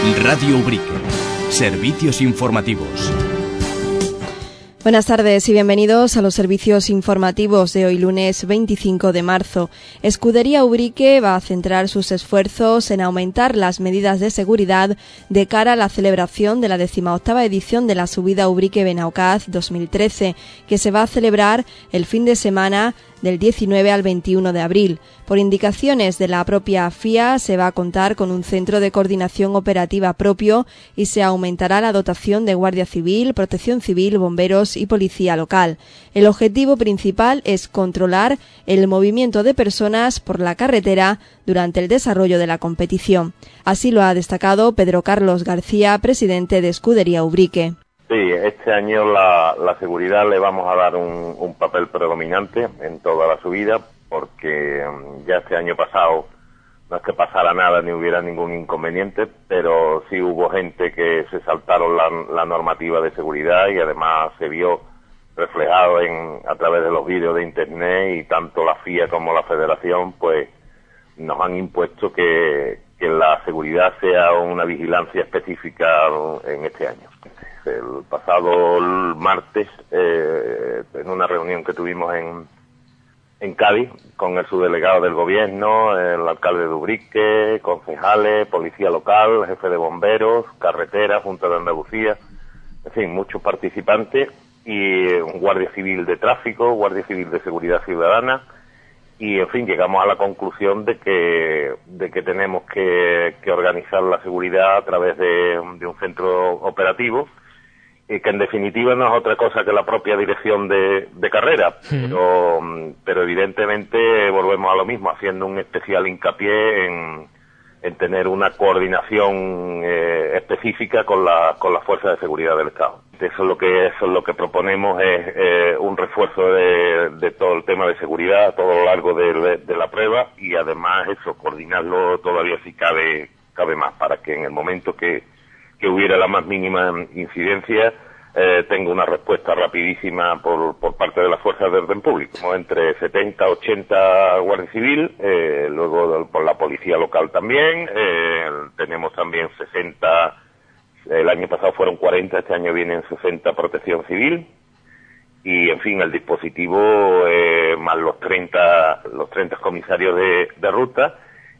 Radio Ubrique. Servicios informativos. Buenas tardes y bienvenidos a los servicios informativos de hoy lunes 25 de marzo. Escudería Ubrique va a centrar sus esfuerzos en aumentar las medidas de seguridad de cara a la celebración de la 18ª edición de la subida Ubrique Benaocaz 2013, que se va a celebrar el fin de semana del 19 al 21 de abril. Por indicaciones de la propia FIA, se va a contar con un centro de coordinación operativa propio y se aumentará la dotación de Guardia Civil, Protección Civil, bomberos y policía local. El objetivo principal es controlar el movimiento de personas por la carretera durante el desarrollo de la competición. Así lo ha destacado Pedro Carlos García, presidente de Escudería Ubrique. Sí, este año la seguridad le vamos a dar un papel predominante en toda la subida, porque ya este año pasado no es que pasara nada ni hubiera ningún inconveniente, pero sí hubo gente que se saltaron la normativa de seguridad y además se vio reflejado a través de los vídeos de internet, y tanto la FIA como la Federación pues nos han impuesto que la seguridad sea una vigilancia específica en este año. El pasado martes, en una reunión que tuvimos en Cádiz, con el subdelegado del gobierno, el alcalde de Ubrique, concejales, policía local, jefe de bomberos, carretera, Junta de Andalucía, en fin, muchos participantes, y un guardia civil de tráfico, guardia civil de seguridad ciudadana, y en fin, llegamos a la conclusión de que tenemos que organizar la seguridad a través de un centro operativo, que en definitiva no es otra cosa que la propia dirección de carrera, pero evidentemente volvemos a lo mismo, haciendo un especial hincapié en tener una coordinación específica con las fuerzas de seguridad del Estado. Eso es lo que proponemos, es un refuerzo de todo el tema de seguridad a todo lo largo de la prueba, y además eso, coordinarlo todavía si cabe más, para que en el momento que hubiera la más mínima incidencia, tengo una respuesta rapidísima por parte de las fuerzas de orden público, como entre 70 80 Guardia Civil, luego por la policía local también, tenemos también 60, el año pasado fueron 40, este año vienen 60 Protección Civil, y en fin, el dispositivo más los 30 comisarios de ruta.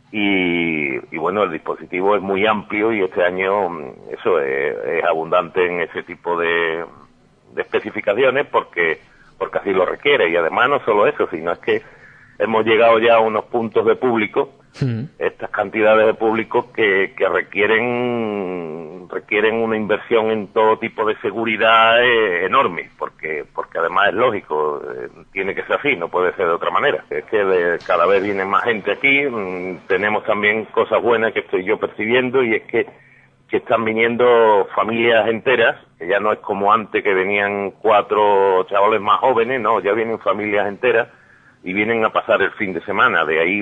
Y bueno, el dispositivo es muy amplio, y este año eso es abundante en ese tipo de especificaciones porque así lo requiere. Y además no solo eso, sino es que hemos llegado ya a unos puntos de público, estas cantidades de público que requieren una inversión en todo tipo de seguridad enorme, porque además es lógico, tiene que ser así, no puede ser de otra manera. Es que cada vez viene más gente aquí, tenemos también cosas buenas que estoy yo percibiendo, y es que están viniendo familias enteras, que ya no es como antes que venían 4 chavales más jóvenes, no, ya vienen familias enteras y vienen a pasar el fin de semana. De ahí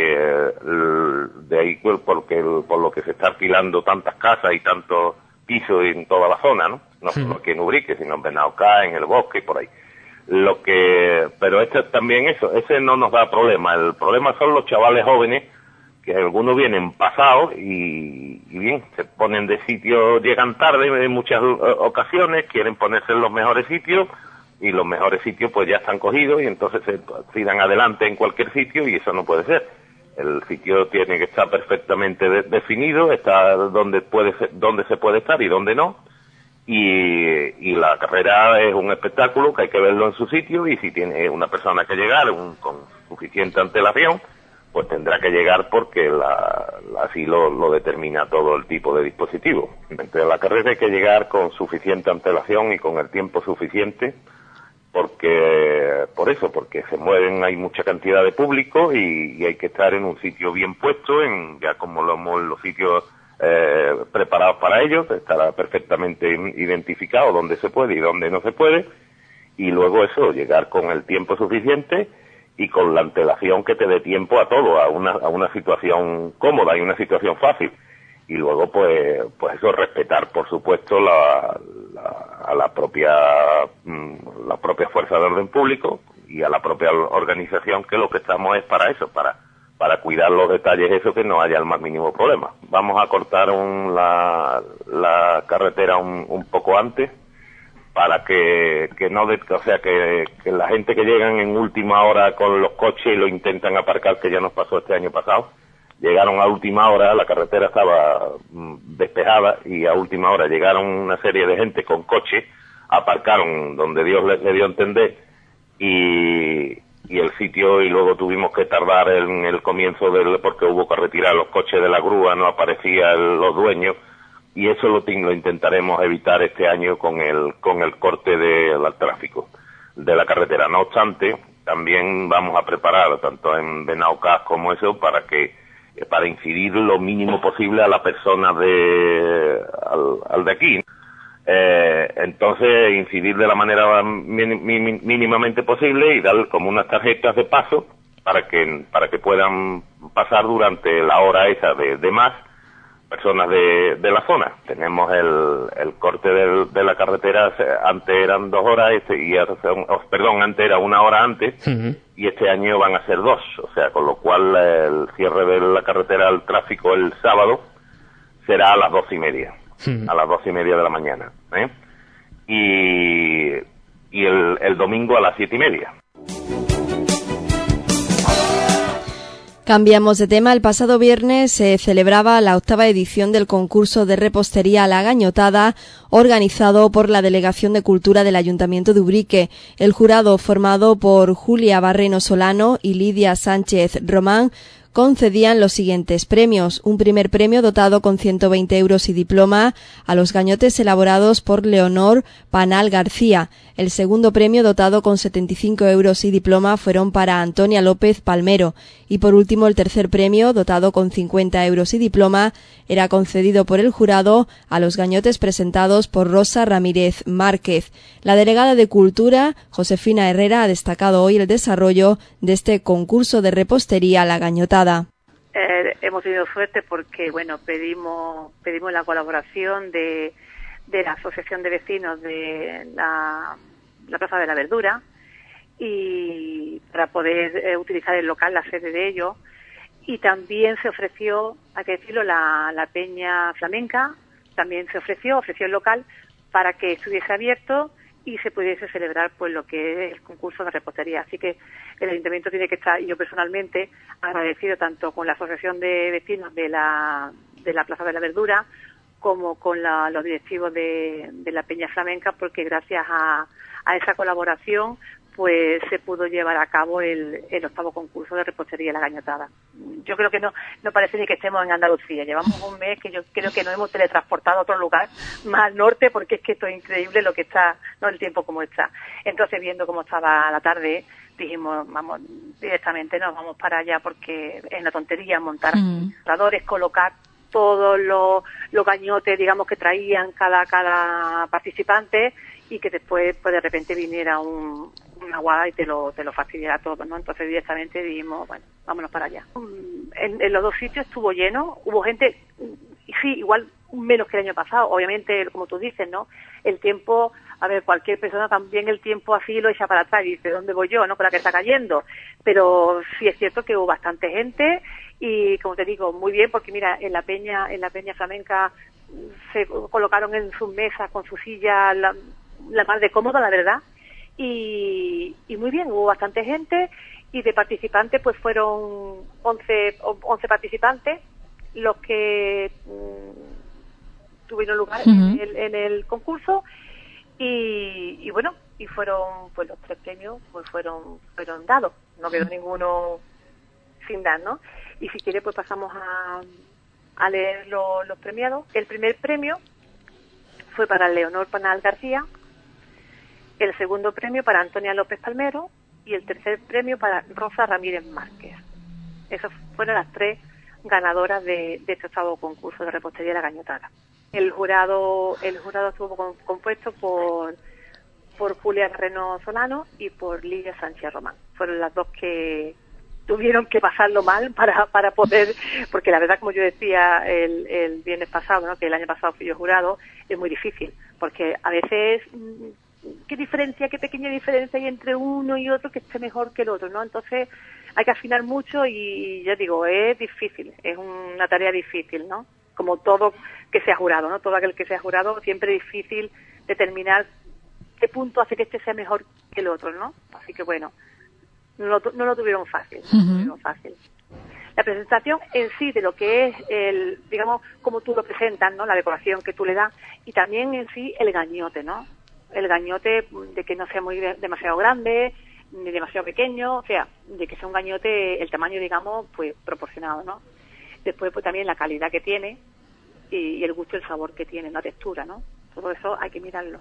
por lo que se está alquilando tantas casas y tantos pisos en toda la zona, no solo aquí en Ubrique, sino en Benaocaz, en el Bosque y por ahí. Pero también ese no nos da problema. El problema son los chavales jóvenes, que algunos vienen pasados y bien, se ponen de sitio, llegan tarde en muchas ocasiones, quieren ponerse en los mejores sitios, y los mejores sitios pues ya están cogidos, y entonces se tiran adelante en cualquier sitio, y eso no puede ser. El sitio tiene que estar perfectamente definido, está donde se puede estar y donde no, y la carrera es un espectáculo que hay que verlo en su sitio, y si tiene una persona que llegar con suficiente antelación, pues tendrá que llegar, porque así lo determina todo el tipo de dispositivo. Entre la carrera hay que llegar con suficiente antelación y con el tiempo suficiente, porque se mueven, hay mucha cantidad de público, y hay que estar en un sitio bien puesto, ya como los sitios preparados para ellos, estará perfectamente identificado dónde se puede y dónde no se puede, y luego llegar con el tiempo suficiente y con la antelación que te dé tiempo a todo, a una situación cómoda y una situación fácil. Y luego pues respetar, por supuesto, a la propia fuerza de orden público y a la propia organización, que lo que estamos es para eso, para para cuidar los detalles, eso, que no haya el más mínimo problema. Vamos a cortar la carretera un poco antes, para que no, o sea, que la gente que llegan en última hora con los coches y lo intentan aparcar, que ya nos pasó este año pasado. Llegaron a última hora, la carretera estaba despejada y a última hora llegaron una serie de gente con coche, aparcaron donde Dios le dio a entender y el sitio, y luego tuvimos que tardar en el comienzo porque hubo que retirar los coches de la grúa, no aparecían los dueños, y eso lo intentaremos evitar este año con el corte del tráfico de la carretera. No obstante, también vamos a preparar tanto en Benaucás como eso para incidir lo mínimo posible a la persona al de aquí. Entonces, incidir de la manera mínimamente posible y dar como unas tarjetas de paso para que puedan pasar durante la hora esa de más personas de la zona. Tenemos el corte de la carretera, antes eran 2 horas, antes era 1 hora antes, y este año van a ser 2, o sea, con lo cual el cierre de la carretera al tráfico el sábado será a las 2:30. A las 2:30 de la mañana, y el domingo a las 7:30. Cambiamos de tema. El pasado viernes se celebraba la 8ª edición del concurso de repostería La Gañotada, organizado por la Delegación de Cultura del Ayuntamiento de Ubrique. El jurado, formado por Julia Barreno Solano y Lidia Sánchez Román, concedían los siguientes premios: un primer premio dotado con 120 euros y diploma a los gañotes elaborados por Leonor Panal García. El segundo premio, dotado con 75 euros y diploma, fueron para Antonia López Palmero. Y por último, el tercer premio, dotado con 50 euros y diploma, era concedido por el jurado a los gañotes presentados por Rosa Ramírez Márquez. La delegada de Cultura, Josefina Herrera, ha destacado hoy el desarrollo de este concurso de repostería La Gañotada. Hemos tenido suerte porque, pedimos la colaboración de la Asociación de Vecinos de la Plaza de la Verdura, y para poder utilizar el local, la sede de ellos. Y también se ofreció, hay que decirlo, la Peña Flamenca, también se ofreció el local para que estuviese abierto y se pudiese celebrar pues lo que es el concurso de repostería. Así que el Ayuntamiento tiene que estar, y yo personalmente, agradecido tanto con la Asociación de Vecinos de la Plaza de la Verdura como con los directivos de la Peña Flamenca, porque gracias a esa colaboración pues se pudo llevar a cabo el 8º concurso de repostería La Gañotada. Yo creo que no parece ni que estemos en Andalucía. Llevamos un mes que yo creo que nos hemos teletransportado a otro lugar más al norte, porque es que esto es increíble lo que está, no el tiempo como está. Entonces, viendo cómo estaba la tarde, dijimos, vamos, directamente nos vamos para allá, porque es una tontería montar radores, colocar todos los gañotes, digamos, que traían cada participante, y que después pues de repente viniera una guada y te lo fastidiara todo, ¿no? Entonces directamente dijimos, bueno, vámonos para allá. En los dos sitios estuvo lleno, hubo gente, sí, igual menos que el año pasado, obviamente, como tú dices, ¿no? El tiempo, a ver, cualquier persona también el tiempo así lo echa para atrás y dice, ¿dónde voy yo, no? Con la que está cayendo. Pero sí es cierto que hubo bastante gente y, como te digo, muy bien, porque mira, en la Peña Flamenca se colocaron en sus mesas con su silla la más de cómoda, la verdad, y muy bien, hubo bastante gente, y de participantes pues fueron 11 participantes los que tuvieron lugar en el concurso, y bueno, y fueron pues los 3 premios pues fueron dados, no quedó ninguno sin dar, ¿no? Y si quiere pues pasamos a leer los premiados. El primer premio fue para Leonor Panal García, el segundo premio para Antonia López Palmero y el tercer premio para Rosa Ramírez Márquez. Esas fueron las 3 ganadoras de este 8º concurso de repostería La Gañotada. El jurado estuvo compuesto por Julia Barreno Solano y por Lidia Sánchez Román. Fueron las 2 que tuvieron que pasarlo mal para poder, porque la verdad, como yo decía el viernes pasado, ¿no? Que el año pasado fui yo jurado, es muy difícil, porque a veces qué pequeña diferencia hay entre uno y otro que esté mejor que el otro, ¿no? Entonces hay que afinar mucho y ya digo, es difícil, es una tarea difícil, ¿no? Como todo que sea jurado, ¿no? Todo aquel que sea jurado siempre es difícil determinar qué punto hace que este sea mejor que el otro, ¿no? Así que bueno, no lo tuvieron fácil, La presentación en sí de lo que es digamos, cómo tú lo presentas, ¿no? La decoración que tú le das y también en sí el gañote, ¿no? El gañote de que no sea demasiado grande ni demasiado pequeño, o sea, de que sea un gañote, el tamaño, digamos, pues proporcionado, ¿no? Después, pues también la calidad que tiene y el gusto y el sabor que tiene, la textura, ¿no? Todo eso hay que mirarlo.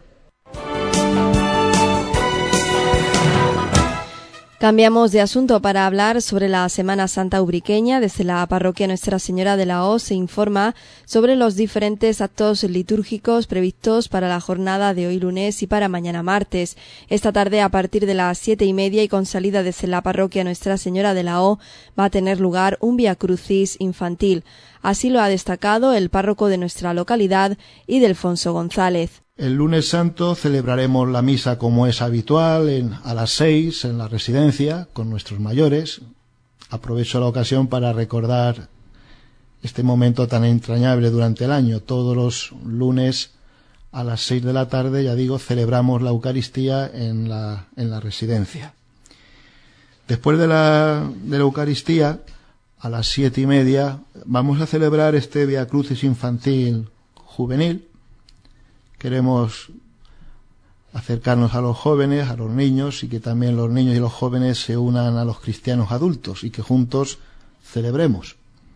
Cambiamos de asunto para hablar sobre la Semana Santa ubriqueña. Desde la parroquia Nuestra Señora de la O se informa sobre los diferentes actos litúrgicos previstos para la jornada de hoy lunes y para mañana martes. Esta tarde, a partir de las 7:30 y con salida desde la parroquia Nuestra Señora de la O, va a tener lugar un Vía Crucis infantil. Así lo ha destacado el párroco de nuestra localidad, Ildefonso González. El lunes santo celebraremos la misa como es habitual, a las 6 en la residencia con nuestros mayores. Aprovecho la ocasión para recordar este momento tan entrañable durante el año. Todos los lunes a las 6 de la tarde, ya digo, celebramos la Eucaristía en la residencia. Después de la Eucaristía, a las 7:30, vamos a celebrar este Vía Crucis infantil juvenil. Queremos acercarnos a los jóvenes, a los niños, y que también los niños y los jóvenes se unan a los cristianos adultos y que juntos celebremos.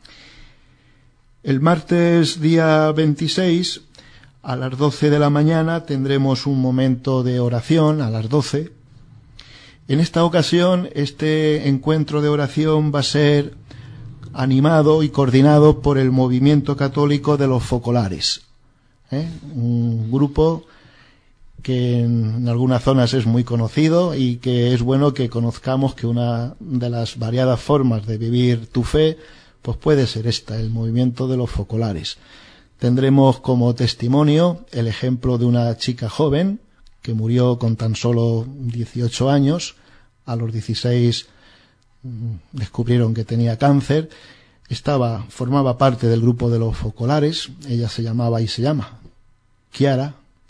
El martes día 26, a las 12 de la mañana, tendremos un momento de oración a las 12. En esta ocasión, este encuentro de oración va a ser animado y coordinado por el Movimiento Católico de los Focolares. Un grupo que en algunas zonas es muy conocido y que es bueno que conozcamos que una de las variadas formas de vivir tu fe pues puede ser esta, el Movimiento de los Focolares. Tendremos como testimonio el ejemplo de una chica joven que murió con tan solo 18 años. A los 16 descubrieron que tenía cáncer. Formaba parte del grupo de los Focolares. Ella se llamaba y se llama Chiara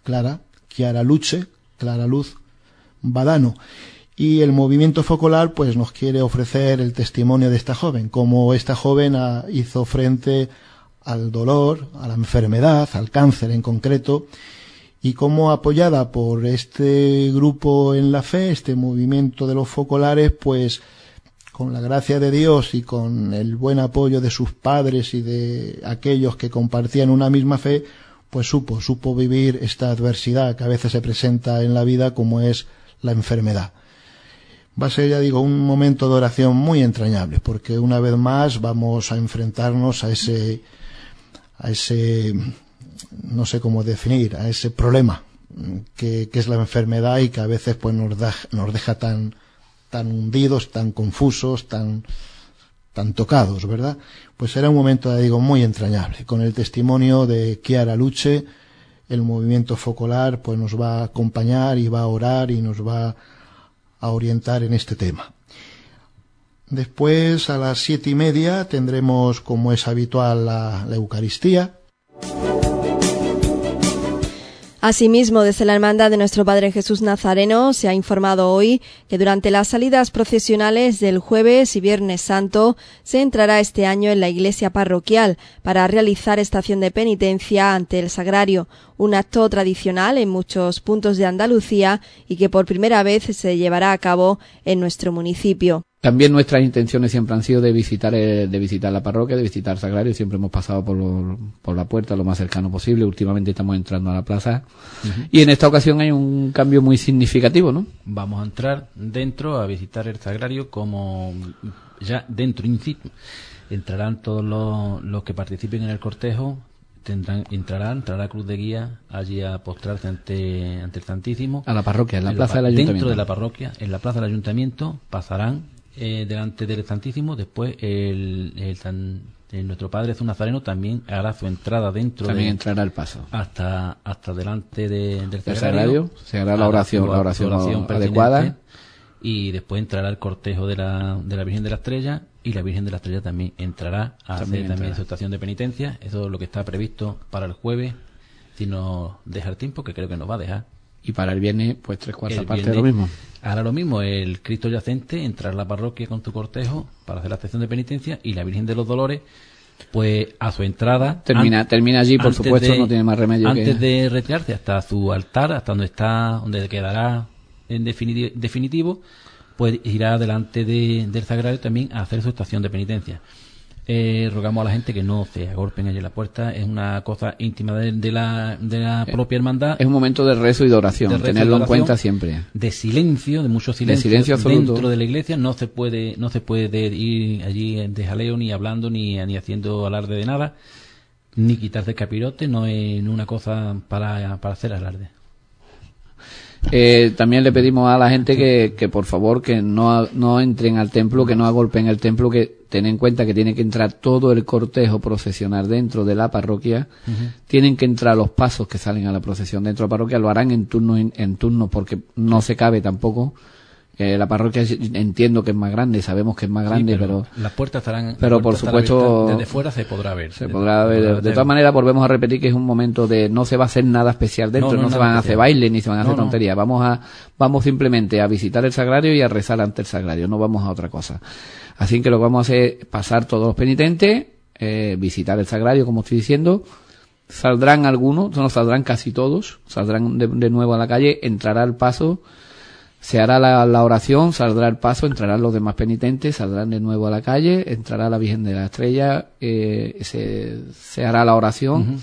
Luz Badano. Y el movimiento focolar pues nos quiere ofrecer el testimonio de esta joven, cómo esta joven hizo frente al dolor, a la enfermedad, al cáncer en concreto, y cómo, apoyada por este grupo en la fe, este movimiento de los focolares, pues con la gracia de Dios y con el buen apoyo de sus padres y de aquellos que compartían una misma fe, pues supo vivir esta adversidad que a veces se presenta en la vida, como es la enfermedad. Va a ser, ya digo, un momento de oración muy entrañable, porque una vez más vamos a enfrentarnos a ese no sé cómo definir, a ese problema que es la enfermedad y que a veces pues nos deja tan hundidos, tan confusos, tan tocados, ¿verdad? Pues será un momento, ya digo, muy entrañable. Con el testimonio de Chiara Luce, el movimiento focolar pues nos va a acompañar y va a orar y nos va a orientar en este tema. Después, a las 7:30, tendremos, como es habitual, la Eucaristía. Asimismo, desde la Hermandad de Nuestro Padre Jesús Nazareno se ha informado hoy que durante las salidas procesionales del Jueves y Viernes Santo se entrará este año en la iglesia parroquial para realizar estación de penitencia ante el Sagrario, un acto tradicional en muchos puntos de Andalucía y que por primera vez se llevará a cabo en nuestro municipio. También nuestras intenciones siempre han sido de visitar la parroquia, de visitar el Sagrario. Siempre hemos pasado por la puerta lo más cercano posible. Últimamente estamos entrando a la plaza. Y en esta ocasión hay un cambio muy significativo, ¿no? Vamos a entrar dentro a visitar el Sagrario, como ya dentro, in situ. Entrarán todos los que participen en el cortejo. Entrará Cruz de Guía allí a postrarse ante el Santísimo. A la parroquia, en la plaza del Ayuntamiento. Dentro de la parroquia, en la plaza del Ayuntamiento, pasarán delante del Santísimo. Después nuestro Padre Jesús Nazareno también hará su entrada dentro. También entrará el paso hasta delante del Sagrario. Se hará la oración adecuada. y después entrará el cortejo de la Virgen de la Estrella, y la Virgen de la Estrella también entrará a hacer también su estación de penitencia. Eso es lo que está previsto para el jueves, si nos deja el tiempo, que creo que nos va a dejar. Y para el viernes, pues 3/4 parte de lo mismo. Ahora lo mismo, el Cristo Yacente entrará a la parroquia con su cortejo para hacer la estación de penitencia, y la Virgen de los Dolores, pues a su entrada termina allí, por supuesto, no tiene más remedio antes de retirarse hasta su altar, hasta donde quedará en definitivo, pues irá delante del sagrario también a hacer su estación de penitencia. Rogamos a la gente que no se agolpen allí en la puerta. Es una cosa íntima de la propia hermandad. Es un momento de rezo y de oración, tenerlo en cuenta siempre. De silencio, de mucho silencio absoluto. Dentro de la iglesia. No se puede ir allí de jaleo, ni hablando, ni haciendo alarde de nada, ni quitarse el capirote. No es una cosa para hacer alarde. También le pedimos a la gente que por favor que no entren al templo, que no agolpen el templo, que ten en cuenta que tiene que entrar todo el cortejo procesional dentro de la parroquia. Tienen que entrar los pasos que salen a la procesión dentro de la parroquia, lo harán en turno porque no se cabe tampoco. La parroquia entiendo que es más grande, sabemos que es más grande, pero las puertas estarán, pero por supuesto desde fuera se podrá ver. De todas maneras, volvemos a repetir que es un momento de no se va a hacer nada especial dentro, no se van a hacer bailes ni se van a hacer tonterías. Vamos simplemente a visitar el sagrario y a rezar ante el sagrario, no vamos a otra cosa. Así que lo que vamos a hacer es pasar todos los penitentes, visitar el sagrario, como estoy diciendo. Saldrán algunos, no saldrán casi todos, saldrán de nuevo a la calle, entrará el paso. Se hará la oración, saldrá el paso, entrarán los demás penitentes, saldrán de nuevo a la calle, entrará la Virgen de la Estrella, se hará la oración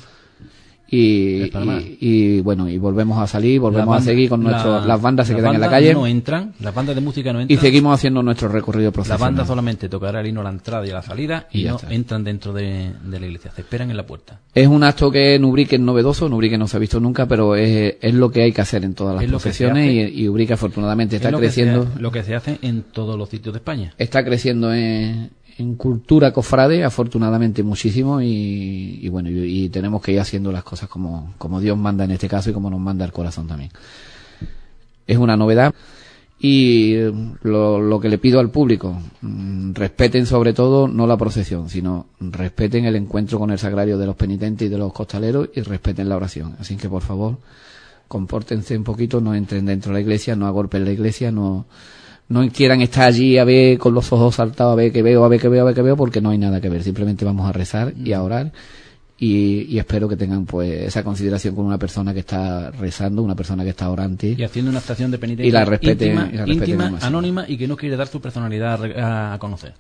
y bueno, y volvemos a salir, volvemos a seguir con las bandas se quedan en la calle. No entran, las bandas de música no entran. Y seguimos haciendo nuestro recorrido procesional. La banda solamente tocará el himno a la entrada y a la salida y no entran dentro de la iglesia, se esperan en la puerta. Es un acto que en Ubrique es novedoso, en Ubrique no se ha visto nunca, pero es lo que hay que hacer en todas las procesiones y Ubrique afortunadamente está creciendo. Lo que se hace en todos los sitios de España. Está creciendo en cultura cofrade, afortunadamente muchísimo, y bueno, y tenemos que ir haciendo las cosas como Dios manda en este caso y como nos manda el corazón también. Es una novedad y lo que le pido al público, respeten sobre todo no la procesión, sino respeten el encuentro con el sagrario de los penitentes y de los costaleros y respeten la oración. Así que por favor, compórtense un poquito, no entren dentro de la iglesia, no agolpen la iglesia, no quieran estar allí a ver con los ojos saltados, a ver qué veo, porque no hay nada que ver. Simplemente vamos a rezar y a orar y espero que tengan pues esa consideración con una persona que está rezando, una persona que está orante. Y haciendo una estación de penitencia y la respeten, íntima, anónima y que no quiere dar su personalidad a conocer.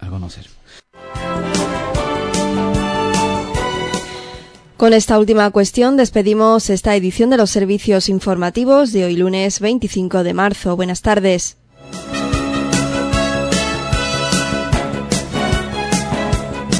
Con esta última cuestión despedimos esta edición de los servicios informativos de hoy lunes 25 de marzo. Buenas tardes.